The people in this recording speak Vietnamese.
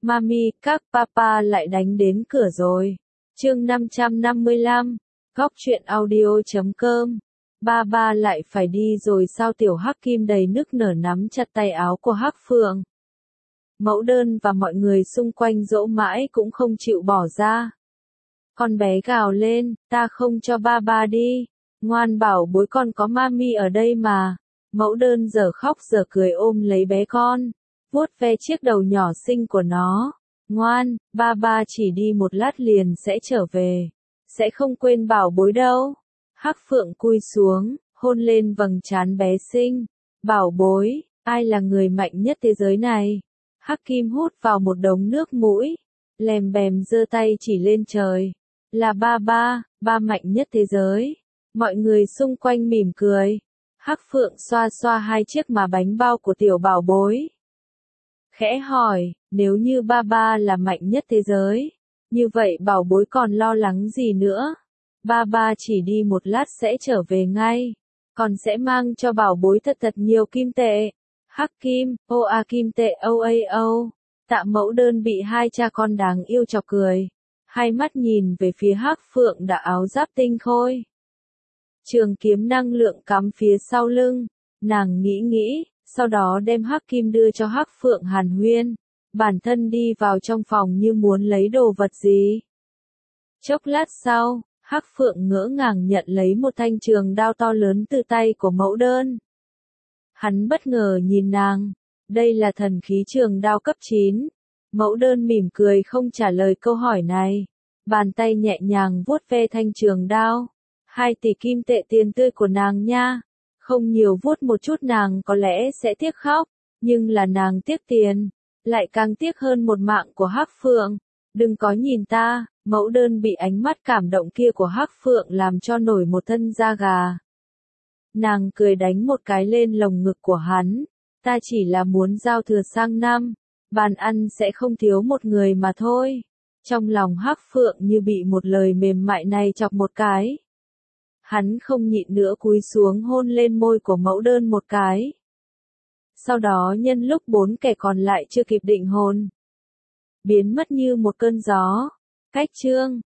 Mami, các papa lại đánh đến cửa rồi. Chương 555, góc truyện audio.com. Ba lại phải đi rồi sao? Tiểu Hắc Kim đầy nức nở nắm chặt tay áo của Hắc Phượng. Mẫu Đơn và mọi người xung quanh dỗ mãi cũng không chịu bỏ ra. Con bé gào lên, ta không cho ba đi. Ngoan bảo bối, con có mami ở đây mà. Mẫu Đơn giờ khóc giờ cười ôm lấy bé con, vuốt ve chiếc đầu nhỏ xinh của nó. Ngoan, ba chỉ đi một lát liền sẽ trở về. Sẽ không quên bảo bối đâu. Hắc Phượng cúi xuống, hôn lên vầng trán bé xinh. Bảo bối, ai là người mạnh nhất thế giới này? Hắc Kim hút vào một đống nước mũi, lèm bèm giơ tay chỉ lên trời. Là ba mạnh nhất thế giới. Mọi người xung quanh mỉm cười. Hắc Phượng xoa xoa hai chiếc má bánh bao của tiểu bảo bối. Khẽ hỏi, nếu như ba là mạnh nhất thế giới, như vậy bảo bối còn lo lắng gì nữa? Ba chỉ đi một lát sẽ trở về ngay, còn sẽ mang cho bảo bối thật nhiều kim tệ. Hắc Kim, kim tệ oao. Tạ Mẫu Đơn bị hai cha con đáng yêu chọc cười, hai mắt nhìn về phía Hắc Phượng đã áo giáp tinh khôi. Trường kiếm năng lượng cắm phía sau lưng, nàng nghĩ, sau đó đem Hắc Kim đưa cho Hắc Phượng hàn huyên, bản thân đi vào trong phòng như muốn lấy đồ vật gì. Chốc lát sau, Hắc Phượng ngỡ ngàng nhận lấy một thanh trường đao to lớn từ tay của Mẫu Đơn. Hắn bất ngờ nhìn nàng, đây là thần khí trường đao cấp 9. Mẫu Đơn mỉm cười không trả lời câu hỏi này, bàn tay nhẹ nhàng vuốt ve thanh trường đao. 2 tỷ kim tệ tiền tươi của nàng nha. Không nhiều, vuốt một chút nàng có lẽ sẽ tiếc khóc, nhưng là nàng tiếc tiền, lại càng tiếc hơn một mạng của Hắc Phượng. Đừng có nhìn ta. Mẫu Đơn bị ánh mắt cảm động kia của Hắc Phượng làm cho nổi một thân da gà. Nàng cười đánh một cái lên lồng ngực của hắn. Ta chỉ là muốn giao thừa sang năm, bàn ăn sẽ không thiếu một người mà thôi. Trong lòng Hắc Phượng như bị một lời mềm mại này chọc một cái. Hắn không nhịn nữa cúi xuống hôn lên môi của Mẫu Đơn một cái. Sau đó nhân lúc 4 kẻ còn lại chưa kịp định hồn, biến mất như một cơn gió. Cách chương